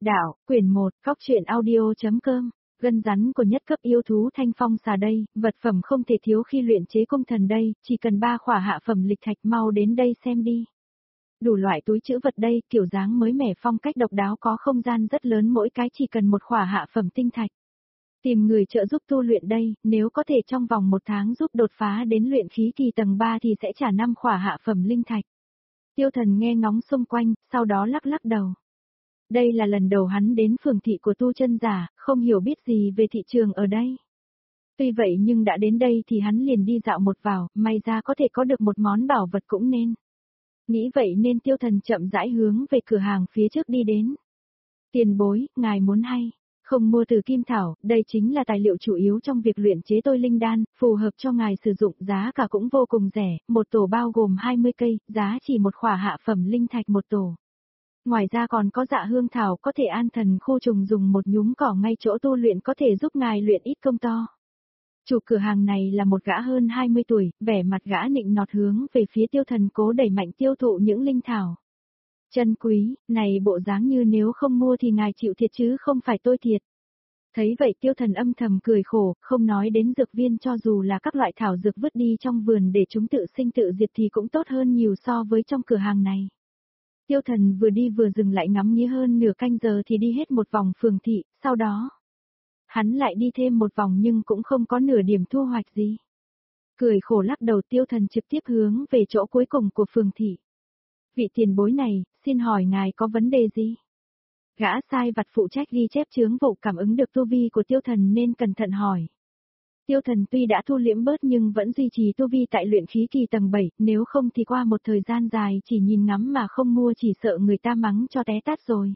Đạo, quyển 1, Cóc truyện audio.com. Gân rắn của nhất cấp yêu thú thanh phong xà đây, vật phẩm không thể thiếu khi luyện chế cung thần đây, chỉ cần 3 khỏa hạ phẩm lịch thạch, mau đến đây xem đi. Đủ loại túi trữ vật đây, kiểu dáng mới mẻ, phong cách độc đáo, có không gian rất lớn, mỗi cái chỉ cần 1 khỏa hạ phẩm tinh thạch. Tìm người trợ giúp tu luyện đây, nếu có thể trong vòng 1 tháng giúp đột phá đến luyện khí kỳ tầng 3 thì sẽ trả 5 khỏa hạ phẩm linh thạch. Tiêu Thần nghe ngóng xung quanh, sau đó lắc lắc đầu. Đây là lần đầu hắn đến phường thị của tu chân giả, không hiểu biết gì về thị trường ở đây. Tuy vậy nhưng đã đến đây thì hắn liền đi dạo một vào, may ra có thể có được một món bảo vật cũng nên. Nghĩ vậy nên Tiêu Thần chậm rãi hướng về cửa hàng phía trước đi đến. Tiền bối, ngài muốn hay không mua từ kim thảo, đây chính là tài liệu chủ yếu trong việc luyện chế tôi linh đan, phù hợp cho ngài sử dụng, giá cả cũng vô cùng rẻ, một tổ bao gồm 20 cây, giá chỉ 1 khỏa hạ phẩm linh thạch một tổ. Ngoài ra còn có dạ hương thảo có thể an thần khô trùng, dùng một nhúm cỏ ngay chỗ tu luyện có thể giúp ngài luyện ít công to. Chủ cửa hàng này là một gã hơn 20 tuổi, vẻ mặt gã nịnh nọt hướng về phía Tiêu Thần, cố đẩy mạnh tiêu thụ những linh thảo. Chân quý, này bộ dáng như nếu không mua thì ngài chịu thiệt chứ không phải tôi thiệt. Thấy vậy Tiêu Thần âm thầm cười khổ, không nói đến dược viên, cho dù là các loại thảo dược vứt đi trong vườn để chúng tự sinh tự diệt thì cũng tốt hơn nhiều so với trong cửa hàng này. Tiêu Thần vừa đi vừa dừng lại ngắm nghía hơn nửa canh giờ thì đi hết một vòng phường thị, sau đó hắn lại đi thêm một vòng nhưng cũng không có nửa điểm thu hoạch gì. Cười khổ lắc đầu, Tiêu Thần trực tiếp hướng về chỗ cuối cùng của phường thị. Vị tiền bối này, xin hỏi ngài có vấn đề gì? Gã sai vặt phụ trách ghi chép chướng vụ cảm ứng được tu vi của Tiêu Thần nên cẩn thận hỏi. Tiêu Thần tuy đã thu liễm bớt nhưng vẫn duy trì tu vi tại luyện khí kỳ tầng 7, nếu không thì qua một thời gian dài chỉ nhìn ngắm mà không mua chỉ sợ người ta mắng cho té tát rồi.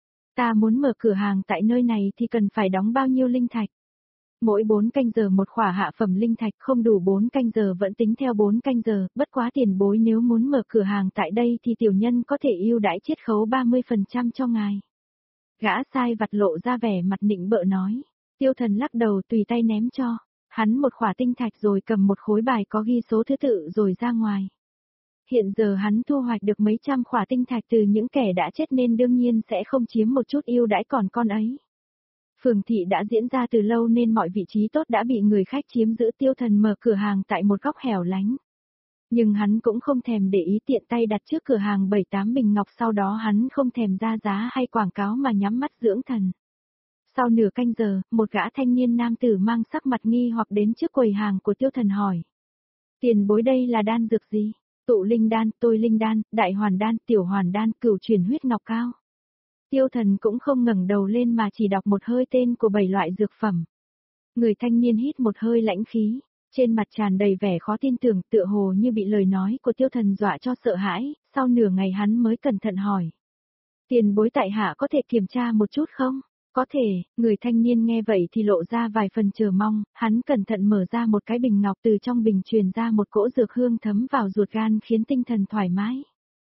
Ta muốn mở cửa hàng tại nơi này thì cần phải đóng bao nhiêu linh thạch? Mỗi 4 canh giờ 1 khỏa hạ phẩm linh thạch, không đủ 4 canh giờ vẫn tính theo 4 canh giờ, bất quá tiền bối nếu muốn mở cửa hàng tại đây thì tiểu nhân có thể ưu đãi chiết khấu 30% cho ngài. Gã sai vặt lộ ra vẻ mặt nịnh bợ nói. Tiêu Thần lắc đầu tùy tay ném cho hắn 1 khỏa tinh thạch rồi cầm một khối bài có ghi số thứ tự rồi ra ngoài. Hiện giờ hắn thu hoạch được mấy trăm khỏa tinh thạch từ những kẻ đã chết nên đương nhiên sẽ không chiếm một chút ưu đãi còn con ấy. Phường thị đã diễn ra từ lâu nên mọi vị trí tốt đã bị người khách chiếm giữ. Tiêu Thần mở cửa hàng tại một góc hẻo lánh. Nhưng hắn cũng không thèm để ý, tiện tay đặt trước cửa hàng 7-8 bình ngọc, sau đó hắn không thèm ra giá hay quảng cáo mà nhắm mắt dưỡng thần. Sau nửa canh giờ, một gã thanh niên nam tử mang sắc mặt nghi hoặc đến trước quầy hàng của Tiêu Thần hỏi. Tiền bối, đây là đan dược gì? Tụ linh đan, tôi linh đan, đại hoàn đan, tiểu hoàn đan, cửu truyền huyết ngọc cao. Tiêu Thần cũng không ngẩng đầu lên mà chỉ đọc một hơi tên của 7 loại dược phẩm. Người thanh niên hít một hơi lãnh khí, trên mặt tràn đầy vẻ khó tin tưởng, tựa hồ như bị lời nói của Tiêu Thần dọa cho sợ hãi, sau nửa ngày hắn mới cẩn thận hỏi. Tiền bối tại hạ có thể kiểm tra một chút không? Có thể, người thanh niên nghe vậy thì lộ ra vài phần chờ mong, hắn cẩn thận mở ra một cái bình ngọc, từ trong bình truyền ra một cỗ dược hương thấm vào ruột gan khiến tinh thần thoải mái.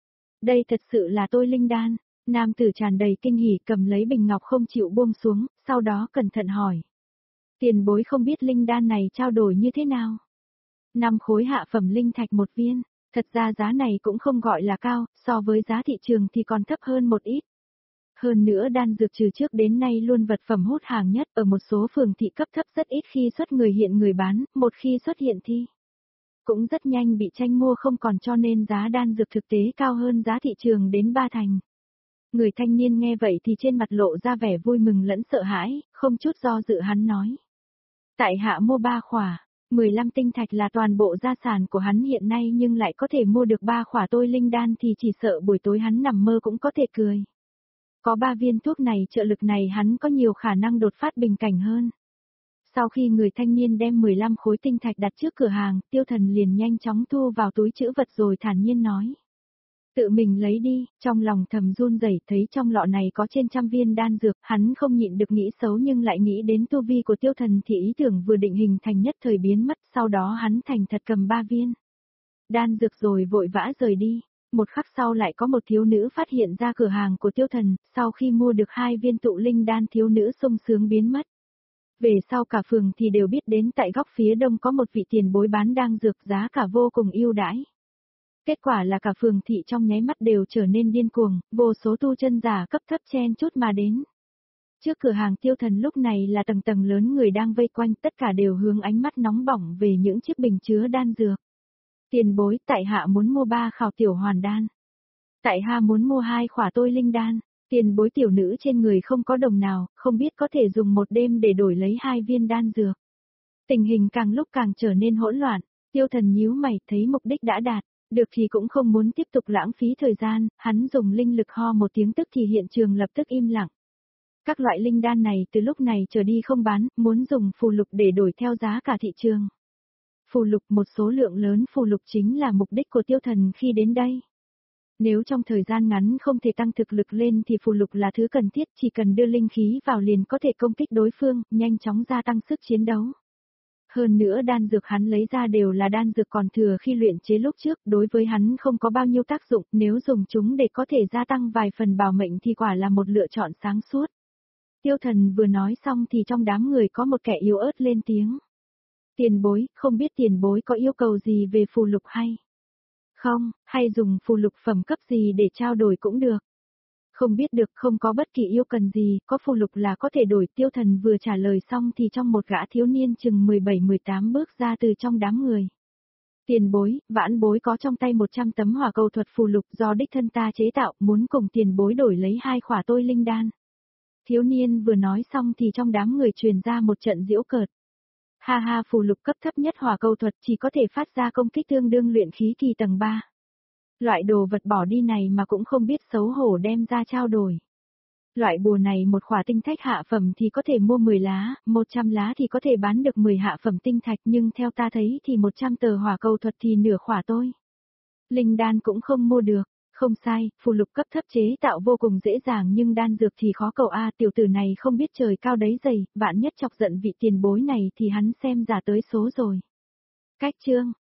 Đây thật sự là tôi linh đan. Nam tử tràn đầy kinh hỉ cầm lấy bình ngọc không chịu buông xuống, sau đó cẩn thận hỏi. Tiền bối không biết linh đan này trao đổi như thế nào? 5 khối hạ phẩm linh thạch một viên, thật ra giá này cũng không gọi là cao, so với giá thị trường thì còn thấp hơn một ít. Hơn nữa đan dược trừ trước đến nay luôn vật phẩm hút hàng nhất, ở một số phường thị cấp thấp rất ít khi xuất người hiện người bán, một khi xuất hiện thì cũng rất nhanh bị tranh mua không còn, cho nên giá đan dược thực tế cao hơn giá thị trường đến 3 thành. Người thanh niên nghe vậy thì trên mặt lộ ra vẻ vui mừng lẫn sợ hãi, không chút do dự hắn nói. Tại hạ mua 3 khỏa, 15 tinh thạch là toàn bộ gia sản của hắn hiện nay, nhưng lại có thể mua được 3 khỏa tôi linh đan thì chỉ sợ buổi tối hắn nằm mơ cũng có thể cười. Có 3 viên thuốc này, trợ lực này hắn có nhiều khả năng đột phát bình cảnh hơn. Sau khi người thanh niên đem 15 khối tinh thạch đặt trước cửa hàng, Tiêu Thần liền nhanh chóng thu vào túi trữ vật rồi thản nhiên nói. Tự mình lấy đi, trong lòng thầm run rẩy, thấy trong lọ này có trên 100 viên đan dược, hắn không nhịn được nghĩ xấu nhưng lại nghĩ đến tu vi của Tiêu Thần thì ý tưởng vừa định hình thành nhất thời biến mất, sau đó hắn thành thật cầm 3 viên đan dược rồi vội vã rời đi. Một khắc sau lại có một thiếu nữ phát hiện ra cửa hàng của Tiêu Thần, sau khi mua được 2 viên tụ linh đan thiếu nữ sung sướng biến mất. Về sau cả phường thì đều biết đến tại góc phía đông có một vị tiền bối bán đan dược giá cả vô cùng ưu đãi. Kết quả là cả phường thị trong nháy mắt đều trở nên điên cuồng, vô số tu chân giả cấp thấp chen chúc mà đến. Trước cửa hàng Tiêu Thần lúc này là tầng tầng lớn người đang vây quanh, tất cả đều hướng ánh mắt nóng bỏng về những chiếc bình chứa đan dược. Tiền bối, tại hạ muốn mua 3 khảo tiểu hoàn đan. Tại hạ muốn mua 2 khỏa tôi linh đan. Tiền bối, tiểu nữ trên người không có đồng nào, không biết có thể dùng một đêm để đổi lấy 2 viên đan dược. Tình hình càng lúc càng trở nên hỗn loạn, Tiêu Thần nhíu mày, thấy mục đích đã đạt, được thì cũng không muốn tiếp tục lãng phí thời gian, hắn dùng linh lực ho một tiếng tức thì hiện trường lập tức im lặng. Các loại linh đan này từ lúc này trở đi không bán, muốn dùng phù lục để đổi theo giá cả thị trường. Phù lục, một số lượng lớn phù lục chính là mục đích của Tiêu Thần khi đến đây. Nếu trong thời gian ngắn không thể tăng thực lực lên thì phù lục là thứ cần thiết, chỉ cần đưa linh khí vào liền có thể công kích đối phương, nhanh chóng gia tăng sức chiến đấu. Hơn nữa đan dược hắn lấy ra đều là đan dược còn thừa khi luyện chế lúc trước, đối với hắn không có bao nhiêu tác dụng, nếu dùng chúng để có thể gia tăng vài phần bảo mệnh thì quả là một lựa chọn sáng suốt. Tiêu Thần vừa nói xong thì trong đám người có một kẻ yếu ớt lên tiếng. Tiền bối, không biết tiền bối có yêu cầu gì về phù lục hay không, hay dùng phù lục phẩm cấp gì để trao đổi cũng được. Không biết được, không có bất kỳ yêu cần gì, có phù lục là có thể đổi. Tiêu Thần vừa trả lời xong thì trong một gã thiếu niên chừng 17-18 bước ra từ trong đám người. Tiền bối, vãn bối có trong tay 100 tấm hỏa cầu thuật phù lục do đích thân ta chế tạo, muốn cùng tiền bối đổi lấy 2 khỏa tôi linh đan. Thiếu niên vừa nói xong thì trong đám người truyền ra một trận giễu cợt. Ha ha, phù lục cấp thấp nhất hỏa cầu thuật chỉ có thể phát ra công kích tương đương luyện khí kỳ tầng 3. Loại đồ vật bỏ đi này mà cũng không biết xấu hổ đem ra trao đổi. Loại bùa này một khỏa tinh thạch hạ phẩm thì có thể mua 10 lá, 100 lá thì có thể bán được 10 hạ phẩm tinh thạch, nhưng theo ta thấy thì 100 tờ hỏa cầu thuật thì nửa khỏa tôi. Linh đan cũng không mua được. Không sai, phù lục cấp thấp chế tạo vô cùng dễ dàng nhưng đan dược thì khó cầu a, tiểu tử này không biết trời cao đấy dày, vạn nhất chọc giận vị tiền bối này thì hắn xem giả tới số rồi. Cách chương